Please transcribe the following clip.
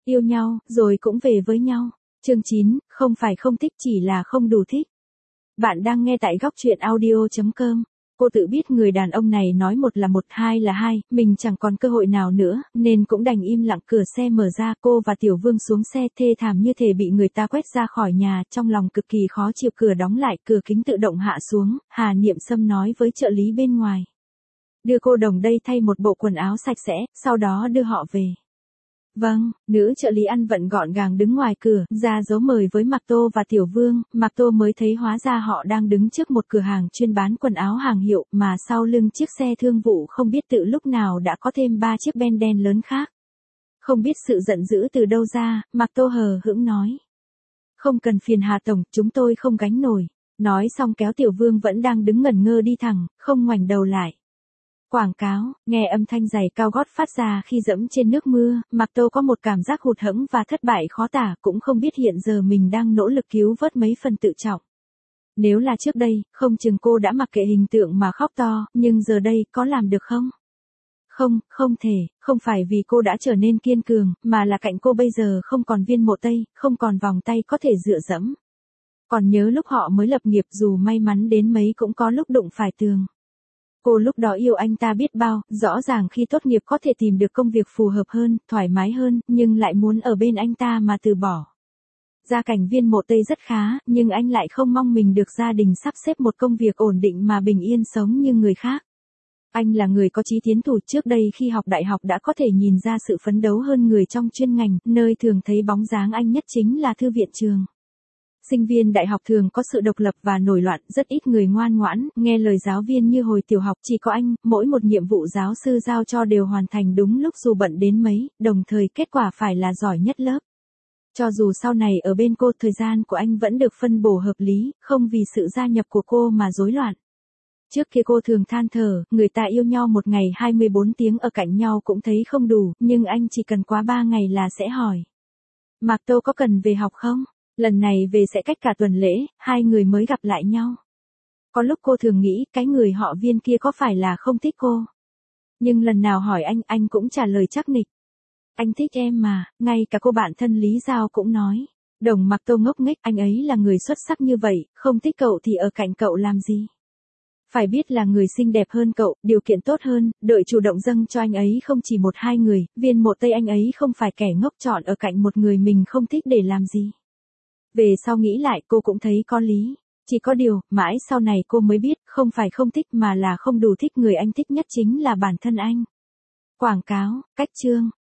Yêu nhau, rồi cũng về với nhau. Chương 9, không phải không thích chỉ là không đủ thích. Bạn đang nghe tại góc truyện audio.com. Cô tự biết người đàn ông này nói một là một, hai là hai, mình chẳng còn cơ hội nào nữa, nên cũng đành im lặng. Cửa xe mở ra, cô và Tiểu Vương xuống xe, thê thảm như thể bị người ta quét ra khỏi nhà, trong lòng cực kỳ khó chịu. Cửa đóng lại, cửa kính tự động hạ xuống, Hà Niệm Sâm nói với trợ lý bên ngoài. Đưa cô đồng đây thay một bộ quần áo sạch sẽ, sau đó đưa họ về. Vâng, nữ trợ lý ăn vận gọn gàng đứng ngoài cửa, ra dấu mời với Mạc Tô và Tiểu Vương. Mạc Tô mới thấy hóa ra họ đang đứng trước một cửa hàng chuyên bán quần áo hàng hiệu, mà sau lưng chiếc xe thương vụ không biết tự lúc nào đã có thêm 3 chiếc Ben đen lớn khác. Không biết sự giận dữ từ đâu ra, Mạc Tô hờ hững nói. Không cần phiền Hà Tổng, chúng tôi không gánh nổi. Nói xong kéo Tiểu Vương vẫn đang đứng ngẩn ngơ đi thẳng, không ngoảnh đầu lại. Quảng cáo, nghe âm thanh giày cao gót phát ra khi dẫm trên nước mưa, Mạc Tô có một cảm giác hụt hẫng và thất bại khó tả, cũng không biết hiện giờ mình đang nỗ lực cứu vớt mấy phần tự trọng. Nếu là trước đây, không chừng cô đã mặc kệ hình tượng mà khóc to, nhưng giờ đây, có làm được không? Không, không thể, không phải vì cô đã trở nên kiên cường, mà là cạnh cô bây giờ không còn Viên Mộ Tây, không còn vòng tay có thể dựa dẫm. Còn nhớ lúc họ mới lập nghiệp, dù may mắn đến mấy cũng có lúc đụng phải tường. Cô lúc đó yêu anh ta biết bao, rõ ràng khi tốt nghiệp có thể tìm được công việc phù hợp hơn, thoải mái hơn, nhưng lại muốn ở bên anh ta mà từ bỏ. Gia cảnh Viên Mộ Tây rất khá, nhưng anh lại không mong mình được gia đình sắp xếp một công việc ổn định mà bình yên sống như người khác. Anh là người có chí tiến thủ, trước đây khi học đại học đã có thể nhìn ra sự phấn đấu hơn người trong chuyên ngành, nơi thường thấy bóng dáng anh nhất chính là thư viện trường. Sinh viên đại học thường có sự độc lập và nổi loạn, rất ít người ngoan ngoãn, nghe lời giáo viên như hồi tiểu học. Chỉ có anh, mỗi một nhiệm vụ giáo sư giao cho đều hoàn thành đúng lúc dù bận đến mấy, đồng thời kết quả phải là giỏi nhất lớp. Cho dù sau này ở bên cô, thời gian của anh vẫn được phân bổ hợp lý, không vì sự gia nhập của cô mà rối loạn. Trước kia cô thường than thở, người ta yêu nhau một ngày 24 tiếng ở cạnh nhau cũng thấy không đủ, nhưng anh chỉ cần quá 3 ngày là sẽ hỏi. Mạc Tô có cần về học không? Lần này về sẽ cách cả tuần lễ, hai người mới gặp lại nhau. Có lúc cô thường nghĩ, cái người họ Viên kia có phải là không thích cô? Nhưng lần nào hỏi anh cũng trả lời chắc nịch. Anh thích em mà, ngay cả cô bạn thân Lý Giao cũng nói. Đồng Mạc Tô ngốc nghếch, anh ấy là người xuất sắc như vậy, không thích cậu thì ở cạnh cậu làm gì? Phải biết là người xinh đẹp hơn cậu, điều kiện tốt hơn, đợi chủ động dâng cho anh ấy không chỉ một hai người, Viên Mộ Tây anh ấy không phải kẻ ngốc chọn ở cạnh một người mình không thích để làm gì. Về sau nghĩ lại cô cũng thấy có lý. Chỉ có điều, mãi sau này cô mới biết, không phải không thích mà là không đủ thích. Người anh thích nhất chính là bản thân anh. Quảng cáo, cách chương.